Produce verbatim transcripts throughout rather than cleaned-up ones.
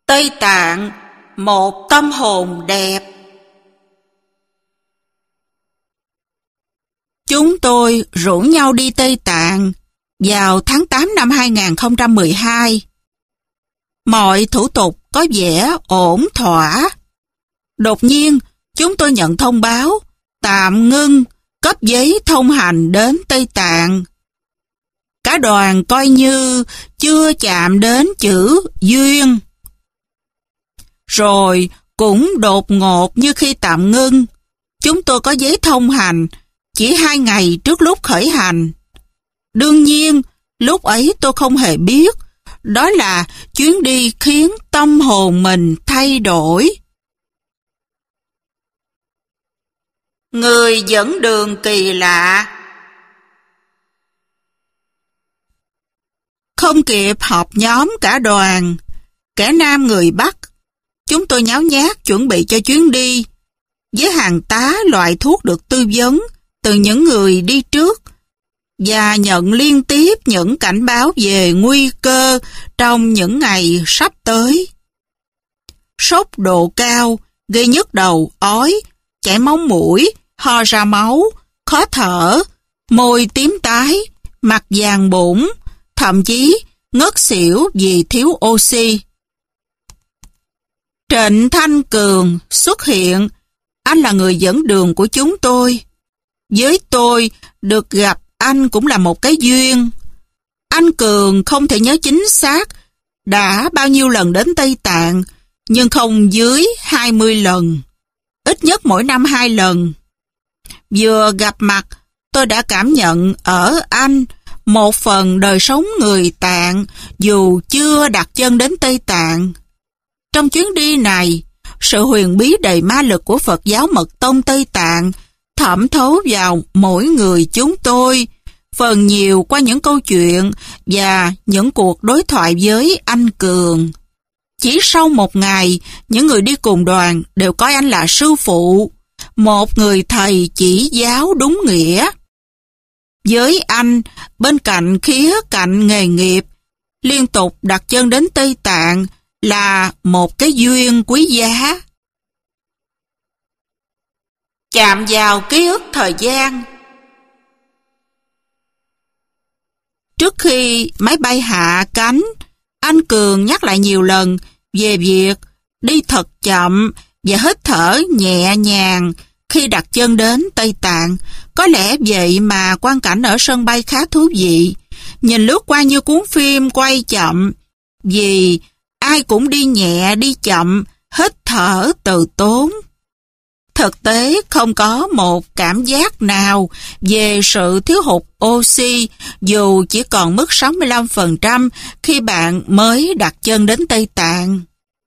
Tây Tạng, một tâm hồn đẹp. Chúng tôi rủ nhau đi Tây Tạng vào tháng tám năm hai nghìn không trăm mười hai. Mọi thủ tục có vẻ ổn thỏa. Đột nhiên, chúng tôi nhận thông báo tạm ngưng cấp giấy thông hành đến Tây Tạng. Cả đoàn coi như chưa chạm đến chữ duyên. Rồi cũng đột ngột như khi tạm ngưng, chúng tôi có giấy thông hành chỉ hai ngày trước lúc khởi hành. Đương nhiên, lúc ấy tôi không hề biết, đó là chuyến đi khiến tâm hồn mình thay đổi. Người dẫn đường kỳ lạ. Không kịp họp nhóm cả đoàn, kẻ nam người Bắc, chúng tôi nháo nhác chuẩn bị cho chuyến đi, với hàng tá loại thuốc được tư vấn từ những người đi trước, và nhận liên tiếp những cảnh báo về nguy cơ trong những ngày sắp tới. Sốt độ cao, gây nhức đầu, ói, chảy máu mũi, ho ra máu, khó thở, môi tím tái, mặt vàng bụng, thậm chí ngất xỉu vì thiếu oxy. Trịnh Thanh Cường xuất hiện, anh là người dẫn đường của chúng tôi. Với tôi, được gặp anh cũng là một cái duyên. Anh Cường không thể nhớ chính xác đã bao nhiêu lần đến Tây Tạng, nhưng không dưới hai mươi lần. Ít nhất mỗi năm hai lần. Vừa gặp mặt, tôi đã cảm nhận ở anh một phần đời sống người Tạng dù chưa đặt chân đến Tây Tạng. Trong chuyến đi này, sự huyền bí đầy ma lực của Phật giáo Mật Tông Tây Tạng thẩm thấu vào mỗi người chúng tôi, phần nhiều qua những câu chuyện và những cuộc đối thoại với anh Cường. Chỉ sau một ngày, những người đi cùng đoàn đều coi anh là sư phụ, một người thầy chỉ giáo đúng nghĩa. Với anh, bên cạnh khía cạnh nghề nghiệp, liên tục đặt chân đến Tây Tạng là một cái duyên quý giá. Chạm vào ký ức thời gian. Trước khi máy bay hạ cánh, anh Cường nhắc lại nhiều lần về việc đi thật chậm và hít thở nhẹ nhàng khi đặt chân đến Tây Tạng. Có lẽ vậy mà quang cảnh ở sân bay khá thú vị, nhìn lướt qua như cuốn phim quay chậm, vì ai cũng đi nhẹ đi chậm, hít thở từ tốn. Thực tế không có một cảm giác nào về sự thiếu hụt oxy dù chỉ còn mức sáu mươi lăm phần trăm khi bạn mới đặt chân đến Tây Tạng.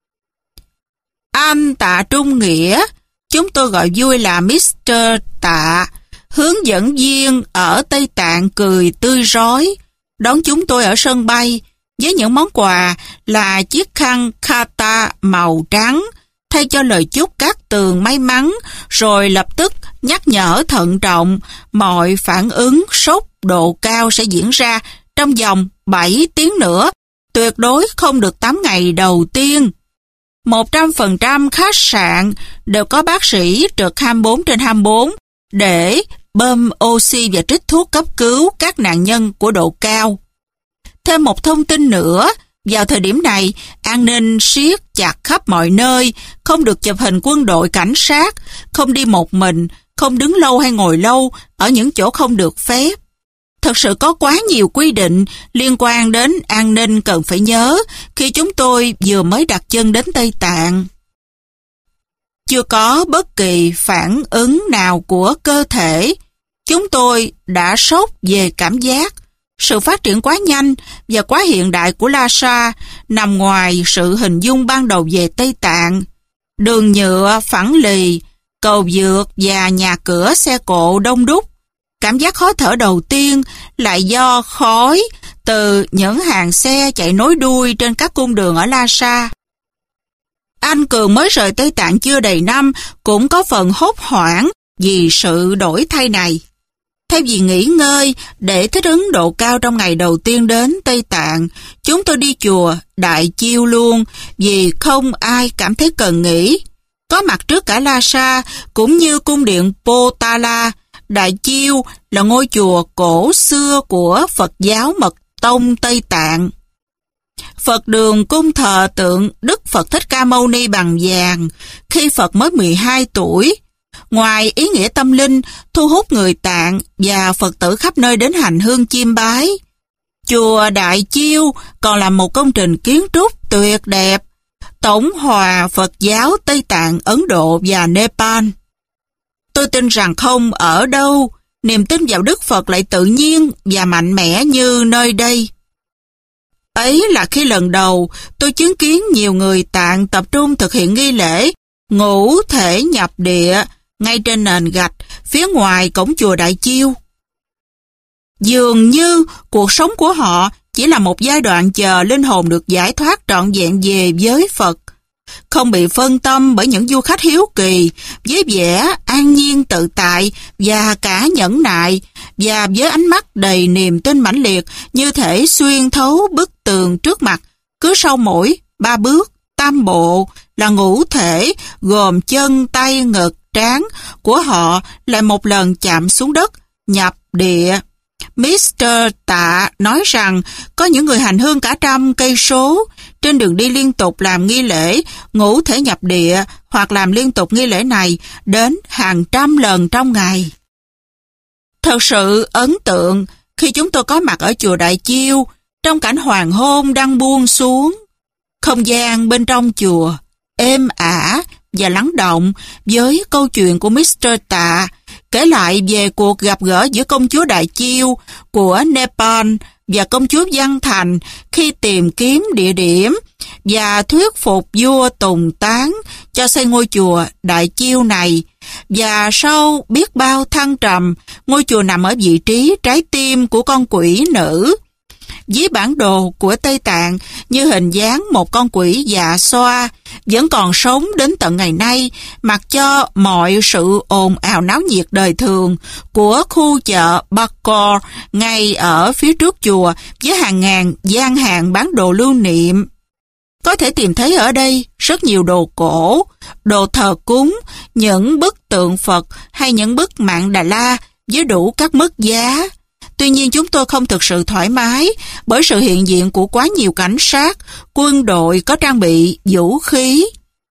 Anh Tạ Trung Nghĩa, chúng tôi gọi vui là mít tơ Tạ, hướng dẫn viên ở Tây Tạng cười tươi rói, đón chúng tôi ở sân bay với những món quà là chiếc khăn kata màu trắng, thay cho lời chúc các tường may mắn, rồi lập tức nhắc nhở thận trọng mọi phản ứng sốt độ cao sẽ diễn ra trong vòng bảy tiếng nữa, tuyệt đối không được tám ngày đầu tiên. một trăm phần trăm khách sạn đều có bác sĩ trực hai mươi bốn trên hai mươi bốn để bơm oxy và trích thuốc cấp cứu các nạn nhân của độ cao. Thêm một thông tin nữa, vào thời điểm này, an ninh siết chặt khắp mọi nơi, không được chụp hình quân đội cảnh sát, không đi một mình, không đứng lâu hay ngồi lâu ở những chỗ không được phép. Thật sự có quá nhiều quy định liên quan đến an ninh cần phải nhớ khi chúng tôi vừa mới đặt chân đến Tây Tạng. Chưa có bất kỳ phản ứng nào của cơ thể, chúng tôi đã sốc về cảm giác. Sự phát triển quá nhanh và quá hiện đại của Lhasa nằm ngoài sự hình dung ban đầu về Tây Tạng. Đường nhựa phẳng lì, cầu vượt và nhà cửa xe cộ đông đúc. Cảm giác khó thở đầu tiên lại do khói từ những hàng xe chạy nối đuôi trên các cung đường ở Lhasa. Anh Cường mới rời Tây Tạng chưa đầy năm cũng có phần hốt hoảng vì sự đổi thay này. Thay vì nghỉ ngơi để thích ứng độ cao trong ngày đầu tiên đến Tây Tạng, chúng tôi đi chùa Đại Chiêu luôn vì không ai cảm thấy cần nghỉ. Có mặt trước cả Lhasa cũng như cung điện Potala. Đại Chiêu là ngôi chùa cổ xưa của Phật giáo Mật Tông Tây Tạng. Phật đường cung thờ tượng Đức Phật Thích Ca Mâu Ni bằng vàng khi Phật mới mười hai tuổi. Ngoài ý nghĩa tâm linh, thu hút người Tạng và Phật tử khắp nơi đến hành hương chiêm bái, chùa Đại Chiêu còn là một công trình kiến trúc tuyệt đẹp, tổng hòa Phật giáo Tây Tạng, Ấn Độ và Nepal. Tôi tin rằng không ở đâu, niềm tin vào Đức Phật lại tự nhiên và mạnh mẽ như nơi đây. Ấy là khi lần đầu tôi chứng kiến nhiều người Tạng tập trung thực hiện nghi lễ ngũ thể nhập địa ngay trên nền gạch phía ngoài cổng chùa Đại Chiêu. Dường như cuộc sống của họ chỉ là một giai đoạn chờ linh hồn được giải thoát trọn vẹn về với Phật, không bị phân tâm bởi những du khách hiếu kỳ, với vẻ an nhiên tự tại và cả nhẫn nại, và với ánh mắt đầy niềm tin mãnh liệt như thể xuyên thấu bức tường trước mặt. Cứ sau mỗi ba bước tam bộ là ngũ thể gồm chân, tay, ngực, trán của họ lại một lần chạm xuống đất, nhập địa. mít-tơ Tạ nói rằng có những người hành hương cả trăm cây số trên đường đi liên tục làm nghi lễ ngũ thể nhập địa hoặc làm liên tục nghi lễ này đến hàng trăm lần trong ngày. Thật sự ấn tượng khi chúng tôi có mặt ở chùa Đại Chiêu trong cảnh hoàng hôn đang buông xuống. Không gian bên trong chùa êm ả và lắng động với câu chuyện của mít-tơ Tạ kể lại về cuộc gặp gỡ giữa công chúa Đại Chiêu của Nepal và công chúa Văn Thành khi tìm kiếm địa điểm và thuyết phục vua Tùng Tán cho xây ngôi chùa Đại Chiêu này. Và sau biết bao thăng trầm, ngôi chùa nằm ở vị trí trái tim của con quỷ nữ. Dưới bản đồ của Tây Tạng như hình dáng một con quỷ dạ xoa vẫn còn sống đến tận ngày nay, mặc cho mọi sự ồn ào náo nhiệt đời thường của khu chợ Bakor ngay ở phía trước chùa với hàng ngàn gian hàng bán đồ lưu niệm. Có thể tìm thấy ở đây rất nhiều đồ cổ, đồ thờ cúng, những bức tượng Phật hay những bức Mạn Đà La với đủ các mức giá. Tuy nhiên chúng tôi không thực sự thoải mái bởi sự hiện diện của quá nhiều cảnh sát, quân đội có trang bị vũ khí.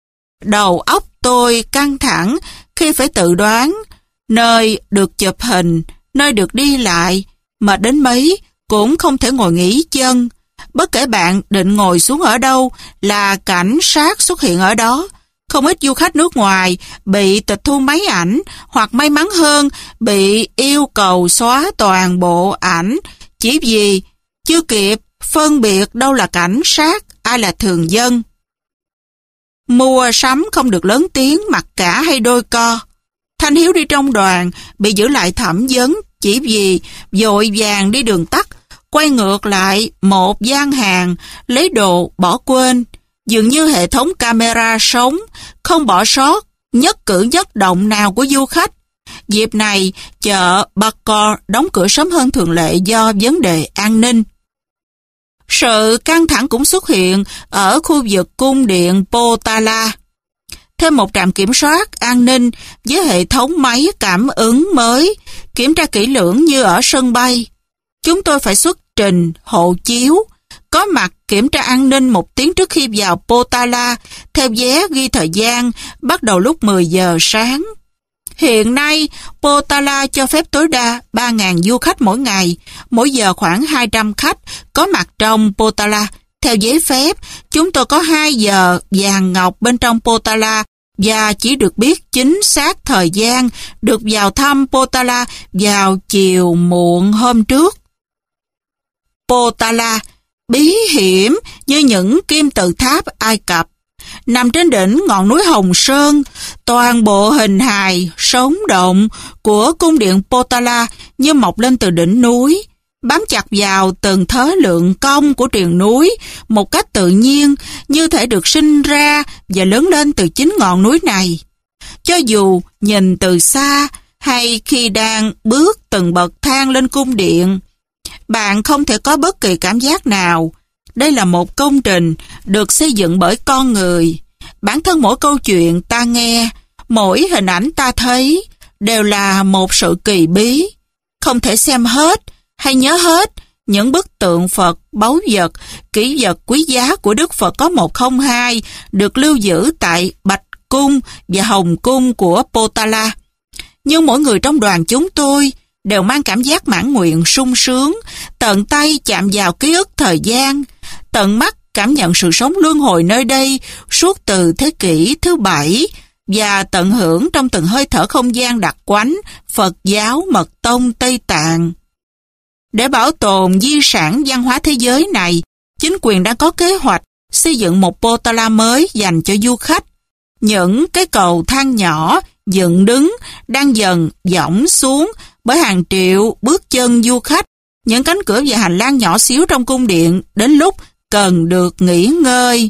Đầu óc tôi căng thẳng khi phải tự đoán nơi được chụp hình, nơi được đi lại, mệt đến mấy cũng không thể ngồi nghỉ chân. Bất kể bạn định ngồi xuống ở đâu là cảnh sát xuất hiện ở đó. Không ít du khách nước ngoài bị tịch thu máy ảnh hoặc may mắn hơn bị yêu cầu xóa toàn bộ ảnh chỉ vì chưa kịp phân biệt đâu là cảnh sát, ai là thường dân. Mua sắm không được lớn tiếng, mặc cả hay đôi co. Thanh Hiếu đi trong đoàn bị giữ lại thẩm vấn chỉ vì vội vàng đi đường tắt, quay ngược lại một gian hàng lấy đồ bỏ quên. Dường như hệ thống camera sống không bỏ sót nhất cử nhất động nào của du khách. Dịp này, chợ Bakor đóng cửa sớm hơn thường lệ do vấn đề an ninh. Sự căng thẳng cũng xuất hiện ở khu vực cung điện Potala. Thêm một trạm kiểm soát an ninh với hệ thống máy cảm ứng mới, kiểm tra kỹ lưỡng như ở sân bay. Chúng tôi phải xuất trình hộ chiếu, có mặt kiểm tra an ninh một tiếng trước khi vào Potala, theo vé ghi thời gian, bắt đầu lúc mười giờ sáng. Hiện nay, Potala cho phép tối đa ba nghìn du khách mỗi ngày, mỗi giờ khoảng hai trăm khách có mặt trong Potala. Theo giấy phép, chúng tôi có hai giờ vàng ngọc bên trong Potala và chỉ được biết chính xác thời gian được vào thăm Potala vào chiều muộn hôm trước. Potala bí hiểm như những kim tự tháp Ai Cập, nằm trên đỉnh ngọn núi Hồng Sơn. Toàn bộ hình hài sống động của cung điện Potala như mọc lên từ đỉnh núi, bám chặt vào từng thớ lượng cong của triền núi một cách tự nhiên, như thể được sinh ra và lớn lên từ chính ngọn núi này. Cho dù nhìn từ xa hay khi đang bước từng bậc thang lên cung điện. Bạn không thể có bất kỳ cảm giác nào. Đây là một công trình được xây dựng bởi con người. Bản thân mỗi câu chuyện ta nghe, mỗi hình ảnh ta thấy đều là một sự kỳ bí. Không thể xem hết hay nhớ hết những bức tượng Phật, báu vật, kỷ vật quý giá của Đức Phật có một không hai được lưu giữ tại Bạch Cung và Hồng Cung của Potala. Nhưng mỗi người trong đoàn chúng tôi đều mang cảm giác mãn nguyện sung sướng, tận tay chạm vào ký ức thời gian, tận mắt cảm nhận sự sống luân hồi nơi đây suốt từ thế kỷ thứ bảy và tận hưởng trong từng hơi thở không gian đặc quánh Phật giáo Mật Tông Tây Tạng. Để bảo tồn di sản văn hóa thế giới này, chính quyền đang có kế hoạch xây dựng một Potala mới dành cho du khách. Những cái cầu thang nhỏ, dựng đứng, đang dần dõng xuống bởi hàng triệu bước chân du khách. Những cánh cửa và hành lang nhỏ xíu trong cung điện đến lúc cần được nghỉ ngơi.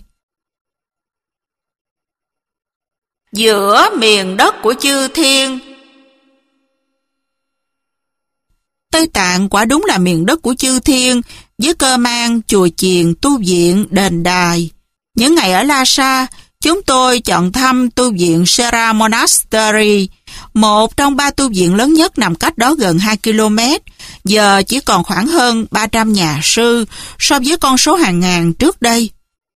Giữa miền đất của chư thiên. Tây Tạng quả đúng là miền đất của chư thiên, với cơ man, chùa chiền, tu viện, đền đài. Những ngày ở Lhasa, chúng tôi chọn thăm tu viện Sera Monastery, một trong ba tu viện lớn nhất nằm cách đó gần hai ki lô mét, giờ chỉ còn khoảng hơn ba trăm nhà sư so với con số hàng ngàn trước đây.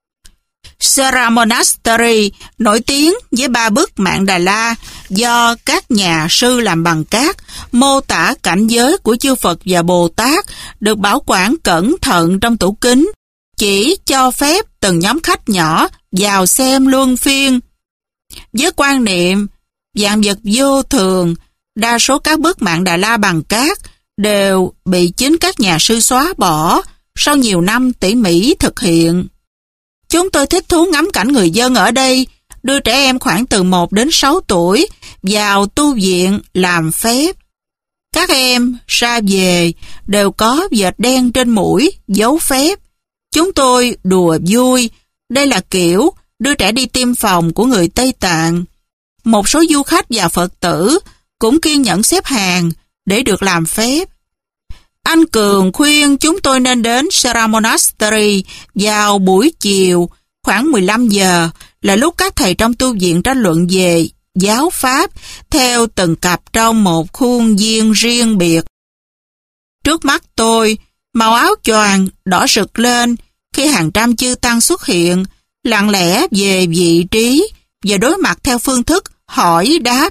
Sera Monastery nổi tiếng với ba bức Mạng Đà La do các nhà sư làm bằng cát, mô tả cảnh giới của chư Phật và Bồ Tát được bảo quản cẩn thận trong tủ kính, chỉ cho phép từng nhóm khách nhỏ vào xem luân phiên. Với quan niệm vạn vật vô thường, đa số các bức Mạng Đà La bằng cát đều bị chính các nhà sư xóa bỏ sau nhiều năm tỉ mỉ thực hiện. Chúng tôi thích thú ngắm cảnh người dân ở đây đưa trẻ em khoảng từ một đến sáu tuổi vào tu viện làm phép. Các em ra về đều có vệt đen trên mũi, dấu phép. Chúng tôi đùa vui, đây là kiểu đưa trẻ đi tiêm phòng của người Tây Tạng. Một số du khách và Phật tử cũng kiên nhẫn xếp hàng để được làm phép. Anh Cường khuyên chúng tôi nên đến Sera Monastery vào buổi chiều khoảng mười lăm giờ, là lúc các thầy trong tu viện tranh luận về giáo pháp theo từng cặp trong một khuôn viên riêng biệt. Trước mắt tôi, màu áo choàng đỏ rực lên khi hàng trăm chư tăng xuất hiện, lặng lẽ về vị trí và đối mặt theo phương thức hỏi đáp.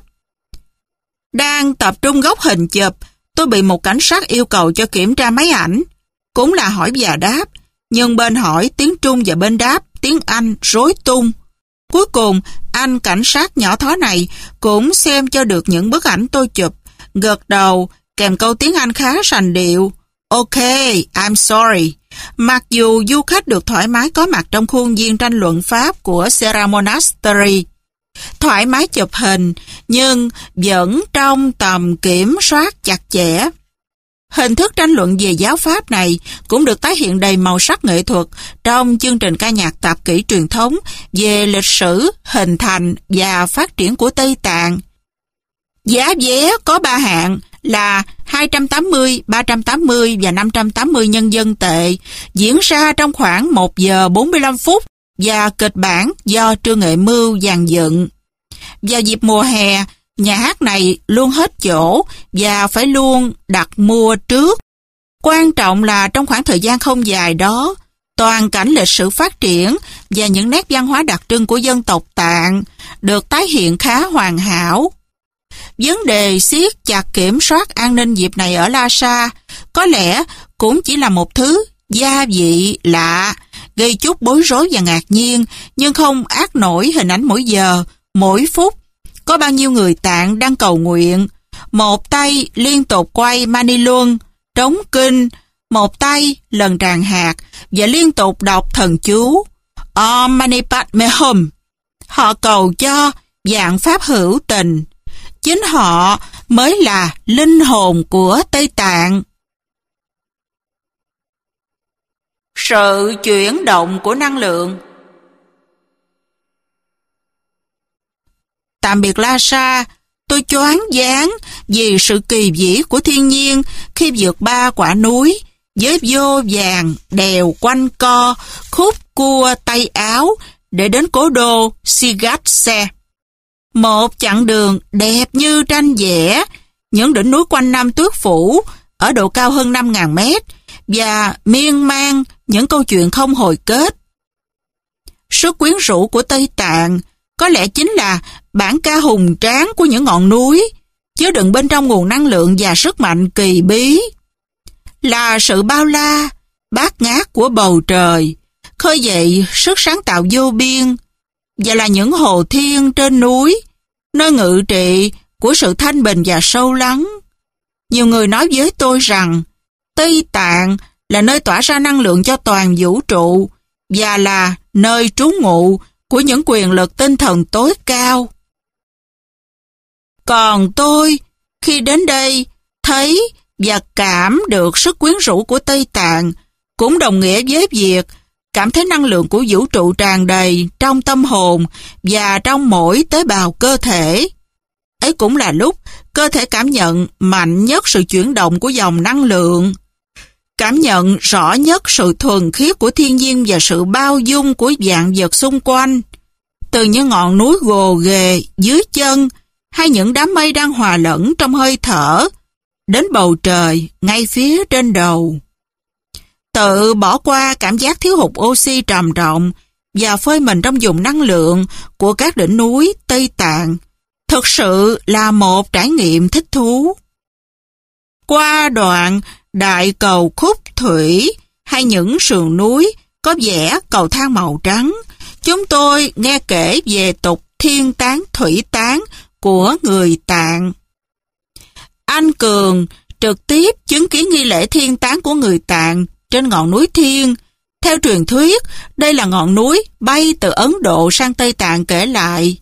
Đang tập trung góc hình chụp, tôi bị một cảnh sát yêu cầu cho kiểm tra máy ảnh, cũng là hỏi và đáp, nhưng bên hỏi tiếng Trung và bên đáp tiếng Anh rối tung. Cuối cùng, anh cảnh sát nhỏ thó này cũng xem cho được những bức ảnh tôi chụp, gật đầu kèm câu tiếng Anh khá sành điệu. Ok, I'm sorry. Mặc dù du khách được thoải mái có mặt trong khuôn viên tranh luận Pháp của Sera Monastery, thoải mái chụp hình, nhưng vẫn trong tầm kiểm soát chặt chẽ. Hình thức tranh luận về giáo pháp này cũng được tái hiện đầy màu sắc nghệ thuật trong chương trình ca nhạc tạp kỹ truyền thống về lịch sử, hình thành và phát triển của Tây Tạng. Giá vé có ba hạng là hai trăm tám mươi, ba trăm tám mươi và năm trăm tám mươi nhân dân tệ, diễn ra trong khoảng một giờ bốn mươi lăm phút và kịch bản do Trương Nghệ Mưu dàn dựng. Vào dịp mùa hè, nhà hát này luôn hết chỗ và phải luôn đặt mua trước. Quan trọng là trong khoảng thời gian không dài đó, toàn cảnh lịch sử phát triển và những nét văn hóa đặc trưng của dân tộc Tạng được tái hiện khá hoàn hảo. Vấn đề siết chặt kiểm soát an ninh dịp này ở Lhasa có lẽ cũng chỉ là một thứ gia vị lạ, gây chút bối rối và ngạc nhiên, nhưng không át nổi hình ảnh mỗi giờ, mỗi phút. Có bao nhiêu người Tạng đang cầu nguyện, một tay liên tục quay mani luân, trống kinh, một tay lần tràng hạt và liên tục đọc thần chú Om Mani Padme Hum. Họ cầu cho vạn pháp hữu tình. Chính họ mới là linh hồn của Tây Tạng. Sự chuyển động của năng lượng. Tạm biệt Lhasa, Tôi choáng váng vì sự kỳ vĩ của thiên nhiên khi vượt ba quả núi với vô vàng đèo quanh co, khúc cua tay áo để đến cố đô Sigatse. Một chặng đường đẹp như tranh vẽ, những đỉnh núi quanh năm tuyết phủ ở độ cao hơn năm nghìn mét và miên man những câu chuyện không hồi kết. Sức quyến rũ của Tây Tạng có lẽ chính là bản ca hùng tráng của những ngọn núi, chứa đựng bên trong nguồn năng lượng và sức mạnh kỳ bí. Là sự bao la, bát ngát của bầu trời, khơi dậy sức sáng tạo vô biên, và là những hồ thiên trên núi, nơi ngự trị của sự thanh bình và sâu lắng. Nhiều người nói với tôi rằng Tây Tạng là nơi tỏa ra năng lượng cho toàn vũ trụ và là nơi trú ngụ của những quyền lực tinh thần tối cao. Còn tôi, khi đến đây, thấy và cảm được sức quyến rũ của Tây Tạng, cũng đồng nghĩa với việc cảm thấy năng lượng của vũ trụ tràn đầy trong tâm hồn và trong mỗi tế bào cơ thể. Ấy cũng là lúc cơ thể cảm nhận mạnh nhất sự chuyển động của dòng năng lượng, cảm nhận rõ nhất sự thuần khiết của thiên nhiên và sự bao dung của vạn vật xung quanh, từ những ngọn núi gồ ghề dưới chân hay những đám mây đang hòa lẫn trong hơi thở, đến bầu trời ngay phía trên đầu. Tự bỏ qua cảm giác thiếu hụt oxy trầm trọng và phơi mình trong vùng năng lượng của các đỉnh núi Tây Tạng thực sự là một trải nghiệm thích thú. Qua đoạn đại cầu khúc thủy hay những sườn núi có vẽ cầu thang màu trắng, chúng tôi nghe kể về tục thiên tán thủy tán của người Tạng. Anh Cường trực tiếp chứng kiến nghi lễ thiên tán của người Tạng trên ngọn núi Thiên. Theo truyền thuyết, đây là ngọn núi bay từ Ấn Độ sang Tây Tạng kể lại.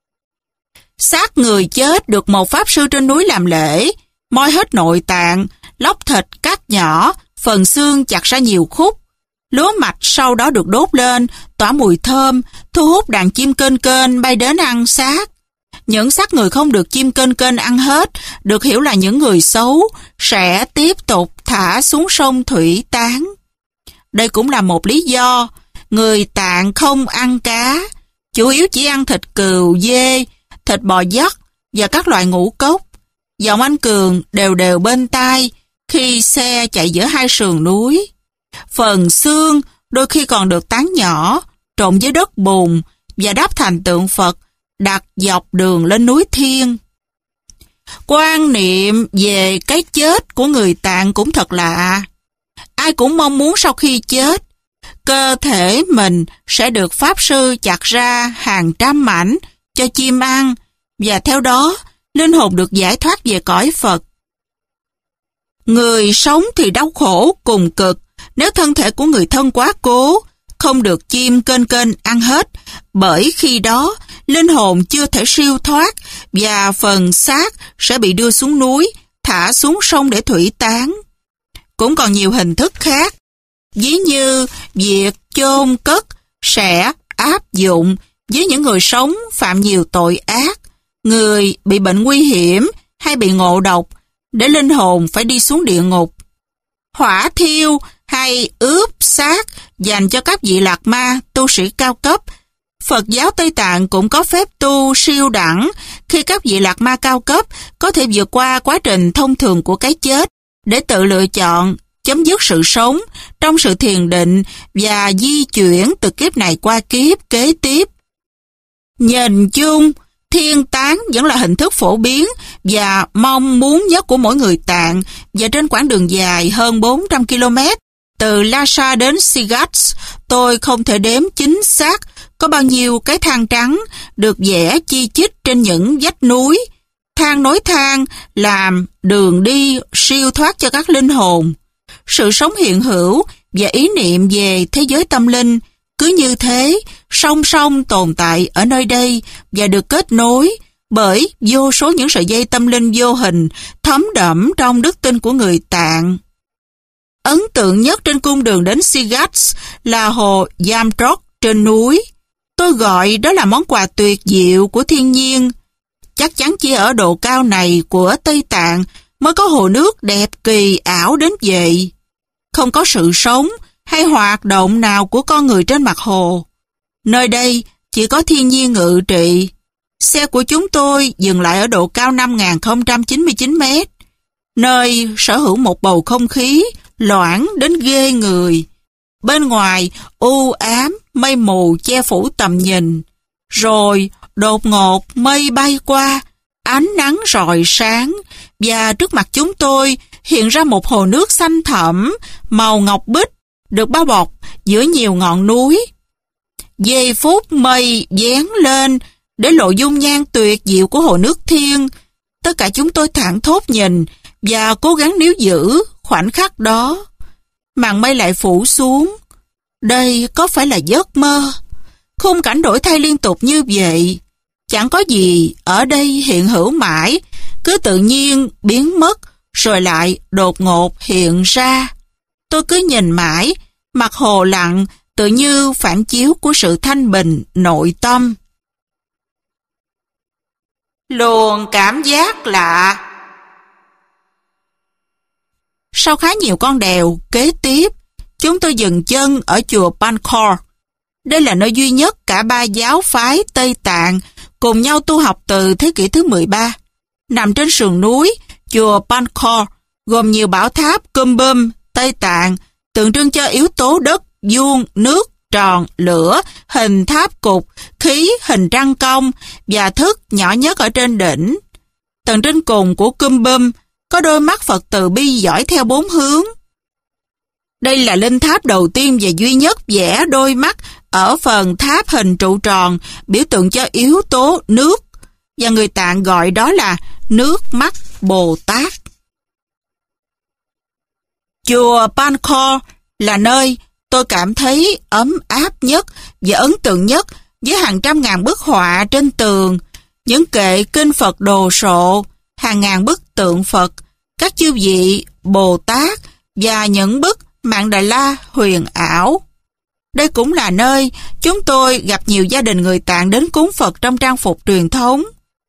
Xác người chết được một pháp sư trên núi làm lễ, moi hết nội tạng, lóc thịt cắt nhỏ, phần xương chặt ra nhiều khúc. Lúa mạch sau đó được đốt lên, tỏa mùi thơm, thu hút đàn chim kênh kênh bay đến ăn xác. Những xác người không được chim kênh kênh ăn hết, được hiểu là những người xấu, sẽ tiếp tục thả xuống sông thủy tán. Đây cũng là một lý do người Tạng không ăn cá, chủ yếu chỉ ăn thịt cừu, dê, thịt bò dắt và các loại ngũ cốc. Giọng anh Cường đều đều bên tai khi xe chạy giữa hai sườn núi. Phần xương đôi khi còn được tán nhỏ, trộn với đất bùn và đắp thành tượng Phật đặt dọc đường lên núi Thiên. Quan niệm về cái chết của người Tạng cũng thật lạ. Ai cũng mong muốn sau khi chết, cơ thể mình sẽ được Pháp Sư chặt ra hàng trăm mảnh cho chim ăn, và theo đó, linh hồn được giải thoát về cõi Phật. Người sống thì đau khổ cùng cực nếu thân thể của người thân quá cố, không được chim kênh kênh ăn hết, bởi khi đó linh hồn chưa thể siêu thoát và phần xác sẽ bị đưa xuống núi, thả xuống sông để thủy tán. Cũng còn nhiều hình thức khác, ví như việc chôn cất sẽ áp dụng với những người sống phạm nhiều tội ác, người bị bệnh nguy hiểm hay bị ngộ độc, để linh hồn phải đi xuống địa ngục. Hỏa thiêu hay ướp xác dành cho các vị lạc ma, tu sĩ cao cấp. Phật giáo Tây Tạng cũng có phép tu siêu đẳng khi các vị lạc ma cao cấp có thể vượt qua quá trình thông thường của cái chết để tự lựa chọn chấm dứt sự sống trong sự thiền định và di chuyển từ kiếp này qua kiếp kế tiếp. Nhìn chung, thiên tán vẫn là hình thức phổ biến và mong muốn nhất của mỗi người Tạng, và trên quãng đường dài hơn bốn trăm ki lô mét từ Lhasa đến Sigats, tôi không thể đếm chính xác có bao nhiêu cái thang trắng được vẽ chi chít trên những vách núi. Thang nối thang làm đường đi siêu thoát cho các linh hồn. Sự sống hiện hữu và ý niệm về thế giới tâm linh cứ như thế song song tồn tại ở nơi đây và được kết nối bởi vô số những sợi dây tâm linh vô hình thấm đẫm trong đức tin của người Tạng. Ấn tượng nhất trên cung đường đến Sigats là hồ Yamtrok trên núi. Tôi gọi đó là món quà tuyệt diệu của thiên nhiên. chắc chắn chỉ ở độ cao này của Tây Tạng mới có hồ nước đẹp kỳ ảo đến vậy. Không có sự sống hay hoạt động nào của con người trên mặt hồ. Nơi đây chỉ có thiên nhiên ngự trị. Xe của chúng tôi dừng lại ở độ cao năm nghìn không trăm chín mươi chín mét, nơi sở hữu một bầu không khí loãng đến ghê người. Bên ngoài u ám, mây mù che phủ tầm nhìn. Rồi đột ngột mây bay qua, ánh nắng rọi sáng, và trước mặt chúng tôi hiện ra một hồ nước xanh thẳm, màu ngọc bích, được bao bọc giữa nhiều ngọn núi. Giây phút mây vén lên để lộ dung nhan tuyệt diệu của hồ nước thiên, tất cả chúng tôi thảng thốt nhìn và cố gắng níu giữ khoảnh khắc đó. Màn mây lại phủ xuống. Đây có phải là giấc mơ? Khung cảnh đổi thay liên tục như vậy. Chẳng có gì ở đây hiện hữu mãi, cứ tự nhiên biến mất rồi lại đột ngột hiện ra. Tôi cứ nhìn mãi, mặt hồ lặng tự như phản chiếu của sự thanh bình nội tâm. Luồng cảm giác lạ. Sau khá nhiều con đèo kế tiếp, chúng tôi dừng chân ở chùa Pankor. Đây là nơi duy nhất cả ba giáo phái Tây Tạng cùng nhau tu học từ thế kỷ thứ mười ba. Nằm trên sườn núi, chùa Pankor gồm nhiều bảo tháp cum bum Tây Tạng, tượng trưng cho yếu tố đất, vuông, nước, tròn, lửa, hình tháp cục, khí, hình trăng cong và thức nhỏ nhất ở trên đỉnh. Tầng trên cùng của cum bum có đôi mắt Phật từ bi dõi theo bốn hướng. Đây là linh tháp đầu tiên và duy nhất vẽ đôi mắt ở phần tháp hình trụ tròn, biểu tượng cho yếu tố nước, và người Tạng gọi đó là nước mắt Bồ Tát. Chùa Pankor là nơi tôi cảm thấy ấm áp nhất và ấn tượng nhất, với hàng trăm ngàn bức họa trên tường, những kệ kinh Phật đồ sộ, hàng ngàn bức tượng Phật, các chư vị Bồ Tát và những bức Mạn Đà La huyền ảo. Đây cũng là nơi chúng tôi gặp nhiều gia đình người Tạng đến cúng Phật trong trang phục truyền thống.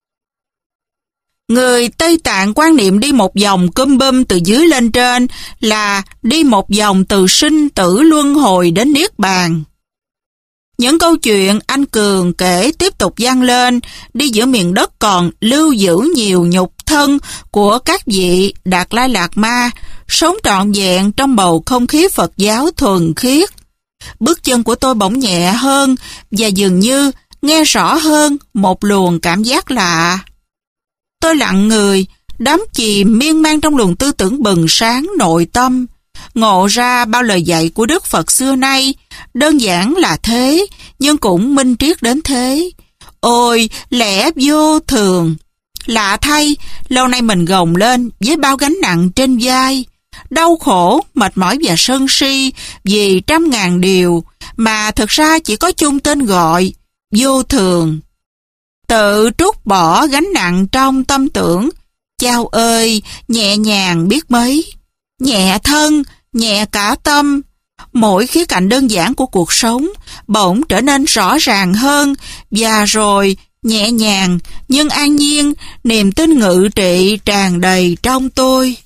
Người Tây Tạng quan niệm đi một vòng cum bum từ dưới lên trên là đi một vòng từ sinh tử luân hồi đến Niết Bàn. Những câu chuyện anh Cường kể tiếp tục vang lên, đi giữa miền đất còn lưu giữ nhiều nhục thân của các vị Đạt Lai Lạt Ma, sống trọn vẹn trong bầu không khí Phật giáo thuần khiết. Bước chân của tôi bỗng nhẹ hơn và dường như nghe rõ hơn một luồng cảm giác lạ. Tôi lặng người, đắm chìm miên man trong luồng tư tưởng bừng sáng nội tâm, ngộ ra bao lời dạy của Đức Phật xưa nay, đơn giản là thế, nhưng cũng minh triết đến thế. Ôi, lẽ vô thường! Lạ thay, lâu nay mình gồng lên với bao gánh nặng trên vai, đau khổ, mệt mỏi và sân si vì trăm ngàn điều, mà thực ra chỉ có chung tên gọi, vô thường. Tự trút bỏ gánh nặng trong tâm tưởng, chao ơi, nhẹ nhàng biết mấy, nhẹ thân, nhẹ cả tâm. Mỗi khía cạnh đơn giản của cuộc sống bỗng trở nên rõ ràng hơn, và rồi nhẹ nhàng nhưng an nhiên, niềm tin ngự trị tràn đầy trong tôi.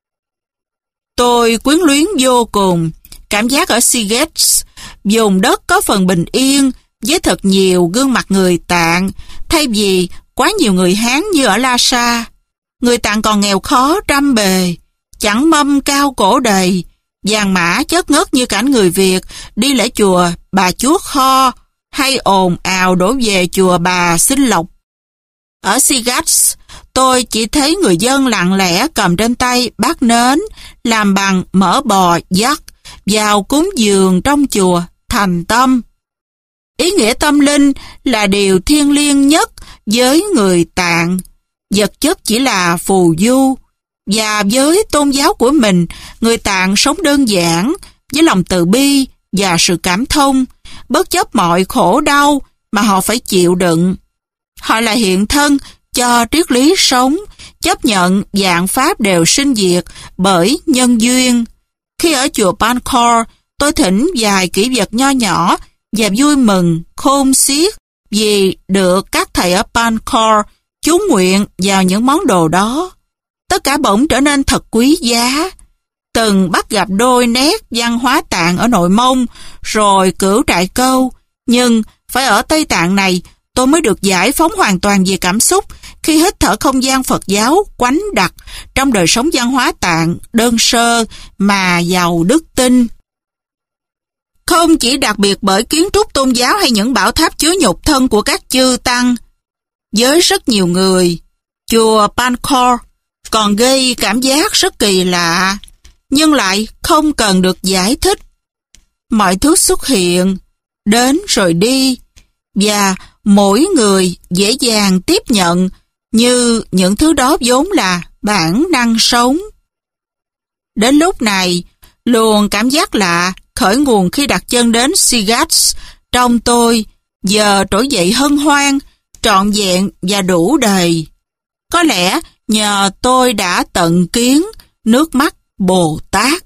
Tôi quyến luyến vô cùng cảm giác ở Sigets, vùng đất có phần bình yên với thật nhiều gương mặt người Tạng, thay vì quá nhiều người Hán như ở Lhasa. Người Tạng còn nghèo khó trăm bề, chẳng mâm cao cổ đầy, vàng mã chất ngất như cảnh người Việt đi lễ chùa Bà Chúa Kho hay ồn ào đổ về chùa Bà Xin Lộc. Ở Sigats, tôi chỉ thấy người dân lặng lẽ cầm trên tay bát nến làm bằng mỡ bò dắt vào cúng dường trong chùa thành tâm. Ý nghĩa tâm linh là điều thiêng liêng nhất với người Tạng. Vật chất chỉ là phù du, và với tôn giáo của mình, người Tạng sống đơn giản với lòng từ bi và sự cảm thông, bất chấp mọi khổ đau mà họ phải chịu đựng. Họ là hiện thân cho triết lý sống, chấp nhận vạn pháp đều sinh diệt bởi nhân duyên. Khi ở chùa Pankor, tôi thỉnh vài kỷ vật nho nhỏ và vui mừng khôn xiết vì được các thầy ở Pankor chú nguyện vào những món đồ đó. Tất cả bỗng trở nên thật quý giá. Từng bắt gặp đôi nét văn hóa Tạng ở Nội Mông, rồi Cửu Trại Câu. Nhưng phải ở Tây Tạng này, tôi mới được giải phóng hoàn toàn về cảm xúc khi hít thở không gian Phật giáo quánh đặc trong đời sống văn hóa Tạng đơn sơ mà giàu đức tin. Không chỉ đặc biệt bởi kiến trúc tôn giáo hay những bảo tháp chứa nhục thân của các chư tăng, với rất nhiều người, chùa Pankor còn gây cảm giác rất kỳ lạ, nhưng lại không cần được giải thích. Mọi thứ xuất hiện, đến rồi đi, và mỗi người dễ dàng tiếp nhận như những thứ đó vốn là bản năng sống. Đến lúc này, luồng cảm giác lạ khởi nguồn khi đặt chân đến Sigats trong tôi giờ trỗi dậy hân hoan, trọn vẹn và đủ đầy. Có lẽ nhờ tôi đã tận kiến nước mắt Bồ Tát.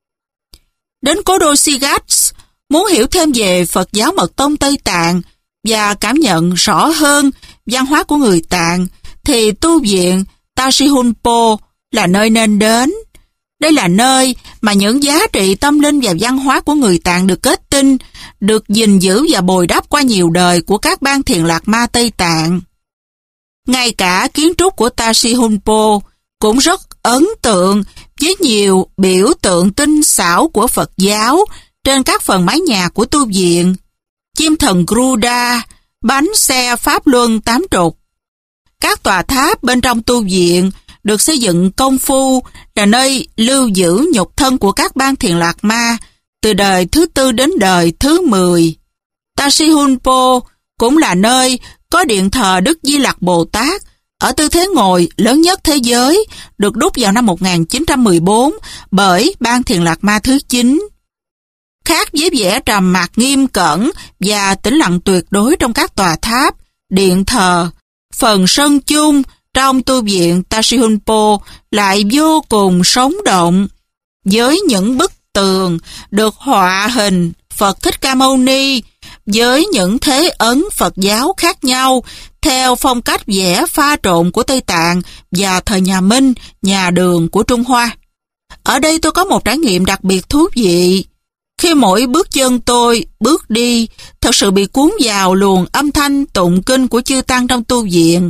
Đến cố đô Sigats, muốn hiểu thêm về Phật giáo Mật tông Tây Tạng và cảm nhận rõ hơn văn hóa của người Tạng, thì tu viện Tashihunpo là nơi nên đến. Đây là nơi mà những giá trị tâm linh và văn hóa của người Tạng được kết tinh, được gìn giữ và bồi đắp qua nhiều đời của các ban Thiền Lạc Ma Tây Tạng. Ngay cả kiến trúc của Tashihunpo cũng rất ấn tượng với nhiều biểu tượng tinh xảo của Phật giáo trên các phần mái nhà của tu viện. Chim thần Garuda, bánh xe Pháp Luân tám trục. Các tòa tháp bên trong tu viện được xây dựng công phu, là nơi lưu giữ nhục thân của các ban Thiền Lạc Ma từ đời thứ tư đến đời thứ mười. Tashihunpo cũng là nơi có điện thờ Đức Di Lặc Bồ Tát ở tư thế ngồi lớn nhất thế giới, được đúc vào năm một nghìn chín trăm mười bốn bởi ban Thiền Lạc Ma thứ chín. Khác với vẻ trầm mặc nghiêm cẩn và tĩnh lặng tuyệt đối trong các tòa tháp, điện thờ, phần sân chung trong tu viện Tashihunpo lại vô cùng sống động, với những bức tường được họa hình Phật Thích Ca Mâu Ni, với những thế ấn Phật giáo khác nhau, theo phong cách vẽ pha trộn của Tây Tạng và thời nhà Minh, nhà Đường của Trung Hoa. Ở đây tôi có một trải nghiệm đặc biệt thú vị. Khi mỗi bước chân tôi bước đi, thật sự bị cuốn vào luồng âm thanh tụng kinh của chư tăng trong tu viện.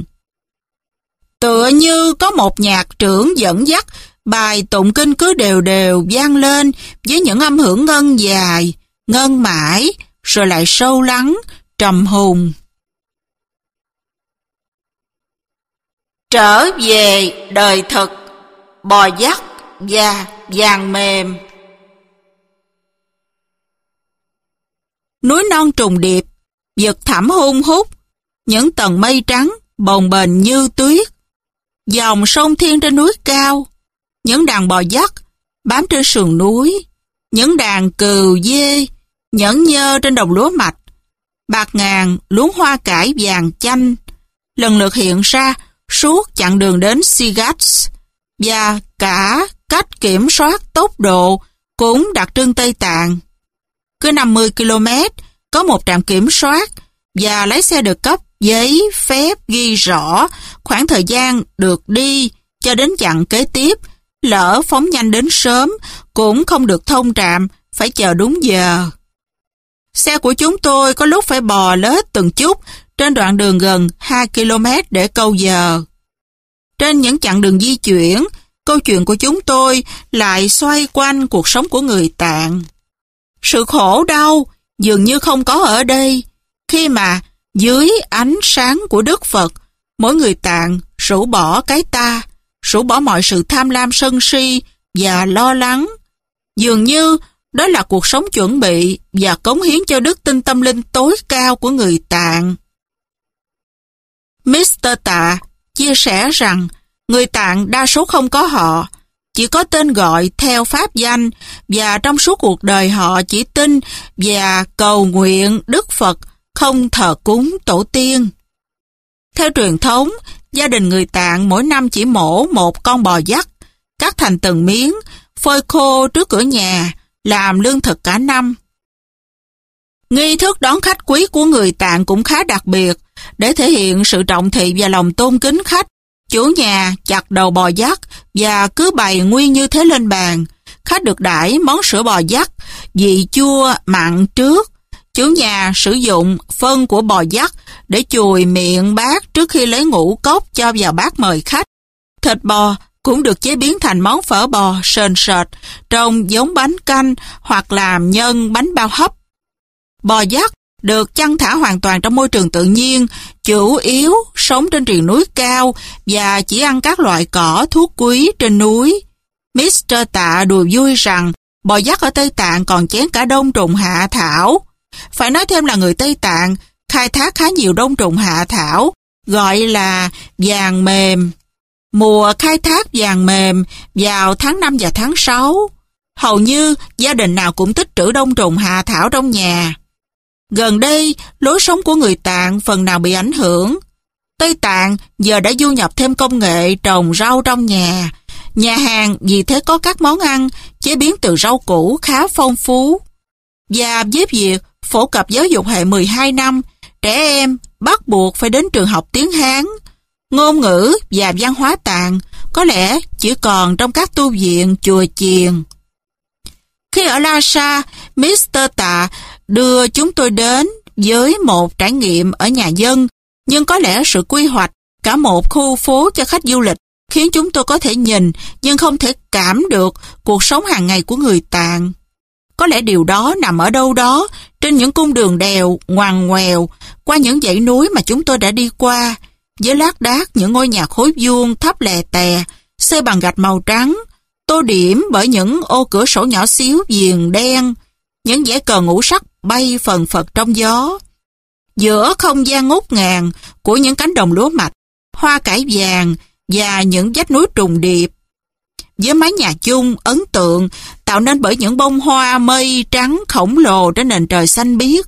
Tựa như có một nhạc trưởng dẫn dắt, bài tụng kinh cứ đều đều vang lên với những âm hưởng ngân dài, ngân mãi, rồi lại sâu lắng, trầm hùng. Trở về đời thực, bò dắt và vàng mềm. Núi non trùng điệp, vực thẳm hun hút, những tầng mây trắng bồng bềnh như tuyết, dòng sông Thiên trên núi cao, những đàn bò dắt bám trên sườn núi, những đàn cừu dê nhẫn nhơ trên đồng lúa mạch, bạc ngàn luống hoa cải vàng chanh lần lượt hiện ra suốt chặng đường đến Sigats, và cả cách kiểm soát tốc độ cũng đặc trưng Tây Tạng. Cứ năm mươi ki lô mét có một trạm kiểm soát, và lái xe được cấp giấy phép ghi rõ khoảng thời gian được đi cho đến chặng kế tiếp. Lỡ phóng nhanh đến sớm cũng không được thông trạm, phải chờ đúng giờ. Xe của chúng tôi có lúc phải bò lết từng chút trên đoạn đường gần hai ki lô mét để câu giờ. Trên những chặng đường di chuyển, câu chuyện của chúng tôi lại xoay quanh cuộc sống của người Tạng. Sự khổ đau dường như không có ở đây, khi mà dưới ánh sáng của Đức Phật, mỗi người Tạng rũ bỏ cái ta, rũ bỏ mọi sự tham lam sân si và lo lắng. Dường như đó là cuộc sống chuẩn bị và cống hiến cho đức tin tâm linh tối cao của người Tạng. mít tơ Tạ chia sẻ rằng người Tạng đa số không có họ, chỉ có tên gọi theo pháp danh, và trong suốt cuộc đời họ chỉ tin và cầu nguyện Đức Phật, không thờ cúng tổ tiên. Theo truyền thống, gia đình người Tạng mỗi năm chỉ mổ một con bò dắt, cắt thành từng miếng, phơi khô trước cửa nhà, làm lương thực cả năm. Nghi thức đón khách quý của người Tạng cũng khá đặc biệt, để thể hiện sự trọng thị và lòng tôn kính khách. Chủ nhà chặt đầu bò dắt và cứ bày nguyên như thế lên bàn. Khách được đãi món sữa bò dắt, vị chua mặn trước. Chủ nhà sử dụng phân của bò dắt để chùi miệng bát trước khi lấy ngũ cốc cho vào bát mời khách. Thịt bò cũng được chế biến thành món phở bò sền sệt, trông giống bánh canh hoặc làm nhân bánh bao hấp. Bò dắt được chăn thả hoàn toàn trong môi trường tự nhiên, chủ yếu sống trên triền núi cao và chỉ ăn các loại cỏ thuốc quý trên núi. mít tơ Tạ đùa vui rằng bò dắt ở Tây Tạng còn chén cả đông trùng hạ thảo. Phải nói thêm là người Tây Tạng khai thác khá nhiều đông trùng hạ thảo, gọi là vàng mềm. Mùa khai thác vàng mềm vào tháng năm và tháng sáu. Hầu như gia đình nào cũng tích trữ đông trùng hạ thảo trong nhà. Gần đây, lối sống của người Tạng phần nào bị ảnh hưởng. Tây Tạng giờ đã du nhập thêm công nghệ trồng rau trong nhà. Nhà hàng vì thế có các món ăn chế biến từ rau củ khá phong phú. Và với việc phổ cập giáo dục hệ mười hai năm, trẻ em bắt buộc phải đến trường học tiếng Hán. Ngôn ngữ và văn hóa Tạng có lẽ chỉ còn trong các tu viện chùa chiền. Khi ở Lhasa, mít tơ Tạ đưa chúng tôi đến với một trải nghiệm ở nhà dân, nhưng có lẽ sự quy hoạch cả một khu phố cho khách du lịch khiến chúng tôi có thể nhìn nhưng không thể cảm được cuộc sống hàng ngày của người Tạng. Có lẽ điều đó nằm ở đâu đó trên những cung đường đèo ngoằn ngoèo qua những dãy núi mà chúng tôi đã đi qua, với lác đác những ngôi nhà khối vuông thấp lè tè, xây bằng gạch màu trắng, tô điểm bởi những ô cửa sổ nhỏ xíu viền đen, những dải cờ ngũ sắc bay phần phật trong gió. Giữa không gian ngút ngàn của những cánh đồng lúa mạch, hoa cải vàng và những vách núi trùng điệp, với mái nhà chung ấn tượng tạo nên bởi những bông hoa mây trắng khổng lồ trên nền trời xanh biếc.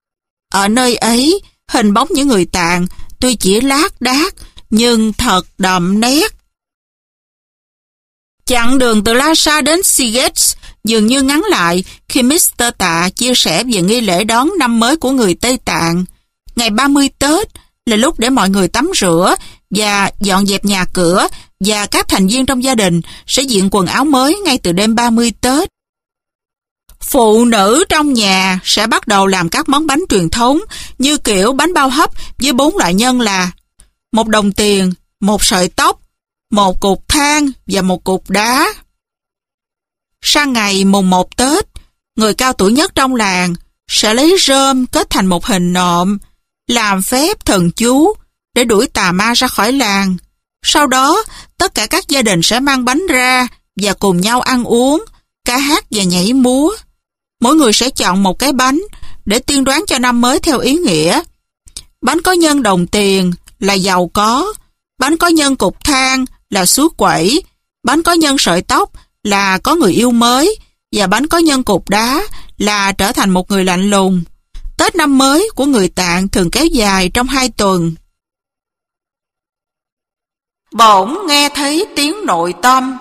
Ở nơi ấy, hình bóng những người Tạng tuy chỉ lác đác nhưng thật đậm nét. Chặng đường từ Lhasa đến Shigatse dường như ngắn lại khi mít tơ Tạ chia sẻ về nghi lễ đón năm mới của người Tây Tạng. Ngày ba mươi Tết là lúc để mọi người tắm rửa và dọn dẹp nhà cửa, và các thành viên trong gia đình sẽ diện quần áo mới ngay từ đêm ba mươi Tết. Phụ nữ trong nhà sẽ bắt đầu làm các món bánh truyền thống như kiểu bánh bao hấp với bốn loại nhân là một đồng tiền, một sợi tóc, một cục than và một cục đá. Sang ngày mùng một Tết, người cao tuổi nhất trong làng sẽ lấy rơm kết thành một hình nộm, làm phép thần chú để đuổi tà ma ra khỏi làng. Sau đó, tất cả các gia đình sẽ mang bánh ra và cùng nhau ăn uống, ca hát và nhảy múa. Mỗi người sẽ chọn một cái bánh để tiên đoán cho năm mới theo ý nghĩa. Bánh có nhân đồng tiền là giàu có, bánh có nhân cục than là suối quẩy, bánh có nhân sợi tóc là có người yêu mới, và bánh có nhân cục đá là trở thành một người lạnh lùng. Tết năm mới của người Tạng thường kéo dài trong hai tuần. Bỗng nghe thấy tiếng nội tâm.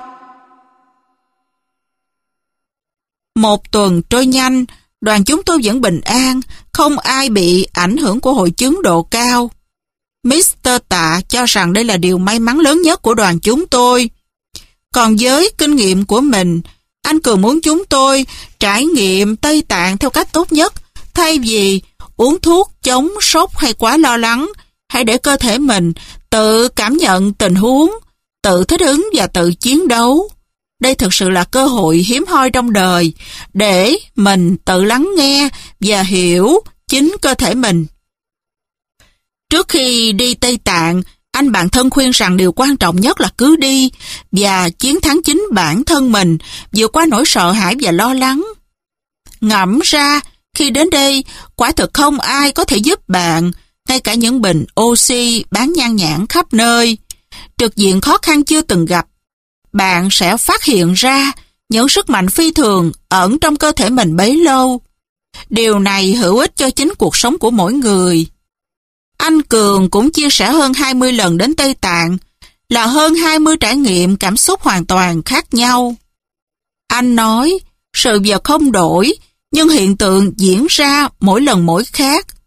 Một tuần trôi nhanh, đoàn chúng tôi vẫn bình an, không ai bị ảnh hưởng của hội chứng độ cao. mít tơ Tạ cho rằng đây là điều may mắn lớn nhất của đoàn chúng tôi. Còn với kinh nghiệm của mình, anh Cường muốn chúng tôi trải nghiệm Tây Tạng theo cách tốt nhất, thay vì uống thuốc chống sốt hay quá lo lắng. Hãy để cơ thể mình tự cảm nhận tình huống, tự thích ứng và tự chiến đấu. Đây thực sự là cơ hội hiếm hoi trong đời để mình tự lắng nghe và hiểu chính cơ thể mình. Trước khi đi Tây Tạng, anh bạn thân khuyên rằng điều quan trọng nhất là cứ đi và chiến thắng chính bản thân mình, vượt qua nỗi sợ hãi và lo lắng. Ngẫm ra, khi đến đây, quả thực không ai có thể giúp bạn, ngay cả những bình oxy bán nhan nhản khắp nơi. Trực diện khó khăn chưa từng gặp, bạn sẽ phát hiện ra những sức mạnh phi thường ẩn trong cơ thể mình bấy lâu. Điều này hữu ích cho chính cuộc sống của mỗi người. Anh Cường cũng chia sẻ hơn hai mươi lần đến Tây Tạng, là hơn hai mươi trải nghiệm cảm xúc hoàn toàn khác nhau. Anh nói, sự vật không đổi, nhưng hiện tượng diễn ra mỗi lần mỗi khác.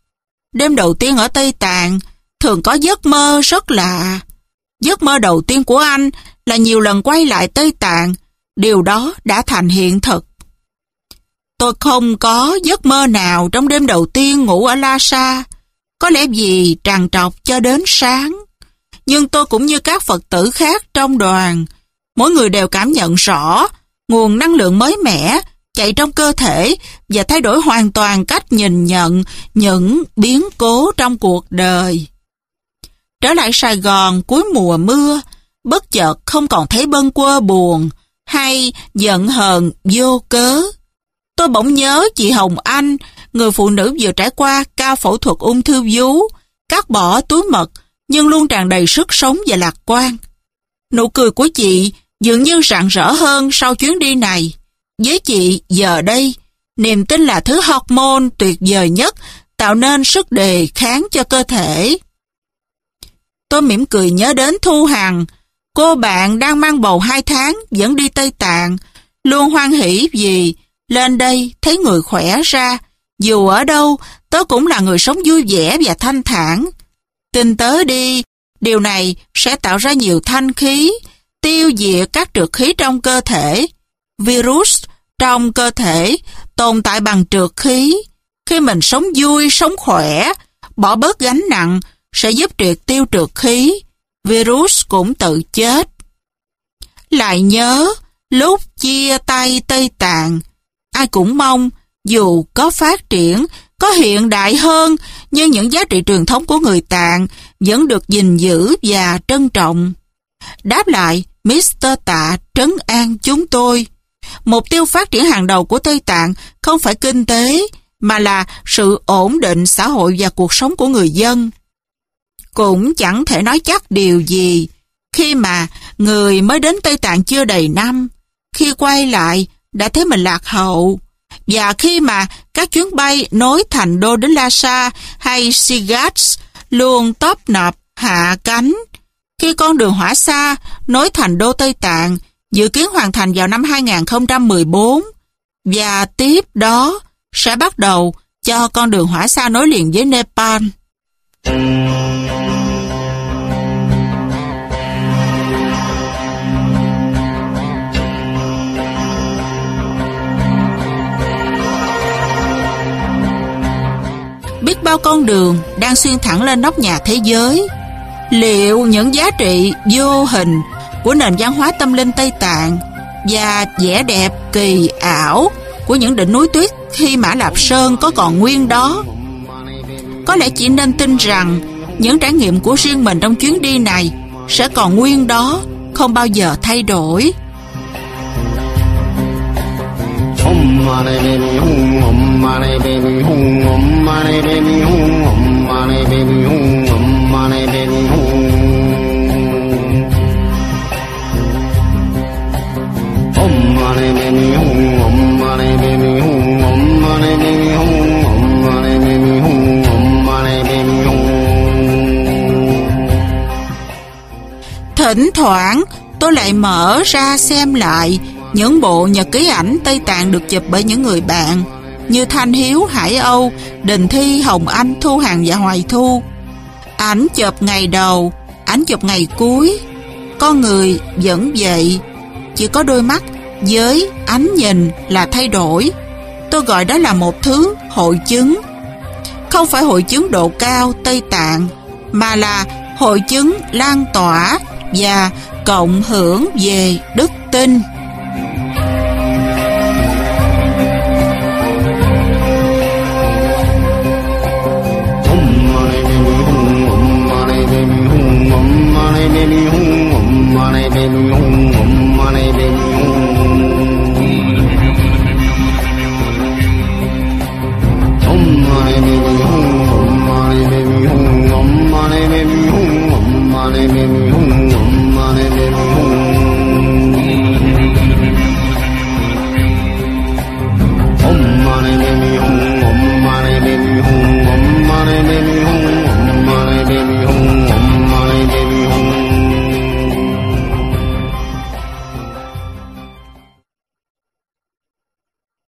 Đêm đầu tiên ở Tây Tạng thường có giấc mơ rất lạ. Giấc mơ đầu tiên của anh là nhiều lần quay lại Tây Tạng. Điều đó đã thành hiện thực. Tôi không có giấc mơ nào trong đêm đầu tiên ngủ ở Lhasa. Có lẽ vì trằn trọc cho đến sáng. Nhưng tôi cũng như các Phật tử khác trong đoàn. Mỗi người đều cảm nhận rõ nguồn năng lượng mới mẻ chạy trong cơ thể và thay đổi hoàn toàn cách nhìn nhận những biến cố trong cuộc đời. Trở lại Sài Gòn cuối mùa mưa, bất chợt không còn thấy bâng quơ buồn hay giận hờn vô cớ. Tôi bỗng nhớ chị Hồng Anh, người phụ nữ vừa trải qua ca phẫu thuật ung thư vú, cắt bỏ túi mật nhưng luôn tràn đầy sức sống và lạc quan. Nụ cười của chị dường như rạng rỡ hơn sau chuyến đi này. Với chị giờ đây, niềm tin là thứ hormone tuyệt vời nhất tạo nên sức đề kháng cho cơ thể. Tôi mỉm cười nhớ đến Thu Hằng, cô bạn đang mang bầu hai tháng vẫn đi Tây Tạng, luôn hoan hỉ vì lên đây thấy người khỏe ra. Dù ở đâu, tớ cũng là người sống vui vẻ và thanh thản. Tin tớ đi, điều này sẽ tạo ra nhiều thanh khí, tiêu diệt các trượt khí trong cơ thể. Virus trong cơ thể tồn tại bằng trượt khí. Khi mình sống vui, sống khỏe, bỏ bớt gánh nặng, sẽ giúp triệt tiêu trượt khí. Virus cũng tự chết. Lại nhớ, lúc chia tay Tây Tạng, ai cũng mong dù có phát triển, có hiện đại hơn, nhưng những giá trị truyền thống của người Tạng vẫn được gìn giữ và trân trọng. Đáp lại, mít tơ Tạ trấn an chúng tôi. Mục tiêu phát triển hàng đầu của Tây Tạng không phải kinh tế, mà là sự ổn định xã hội và cuộc sống của người dân. Cũng chẳng thể nói chắc điều gì khi mà người mới đến Tây Tạng chưa đầy năm, khi quay lại đã thấy mình lạc hậu, và khi mà các chuyến bay nối Thành Đô đến Lhasa hay Sigats luôn tấp nập hạ cánh, khi con đường hỏa xa nối Thành Đô Tây Tạng dự kiến hoàn thành vào năm hai nghìn không trăm mười bốn, và tiếp đó sẽ bắt đầu cho con đường hỏa xa nối liền với Nepal. Biết bao con đường đang xuyên thẳng lên nóc nhà thế giới. Liệu những giá trị vô hình của nền văn hóa tâm linh Tây Tạng và vẻ đẹp kỳ ảo của những đỉnh núi tuyết Hy Mã Lạp Sơn có còn nguyên đó? Có lẽ chỉ nên tin rằng những trải nghiệm của riêng mình trong chuyến đi này sẽ còn nguyên đó, không bao giờ thay đổi. Om mani baby hum, om mani baby hum, om mani baby hum, om mani baby hum, om mani baby hum. Om mani baby hum, om mani baby hum, om mani baby hum, om mani baby hum, om mani baby hum. Thỉnh thoảng tôi lại mở ra xem lại những bộ nhật ký ảnh Tây Tạng được chụp bởi những người bạn như Thanh Hiếu, Hải Âu, Đình Thi, Hồng Anh, Thu Hằng và Hoài Thu. Ảnh chụp ngày đầu, ảnh chụp ngày cuối. Con người vẫn vậy, chỉ có đôi mắt với ánh nhìn là thay đổi. Tôi gọi đó là một thứ hội chứng. Không phải hội chứng độ cao Tây Tạng, mà là hội chứng lan tỏa và cộng hưởng về đức tin.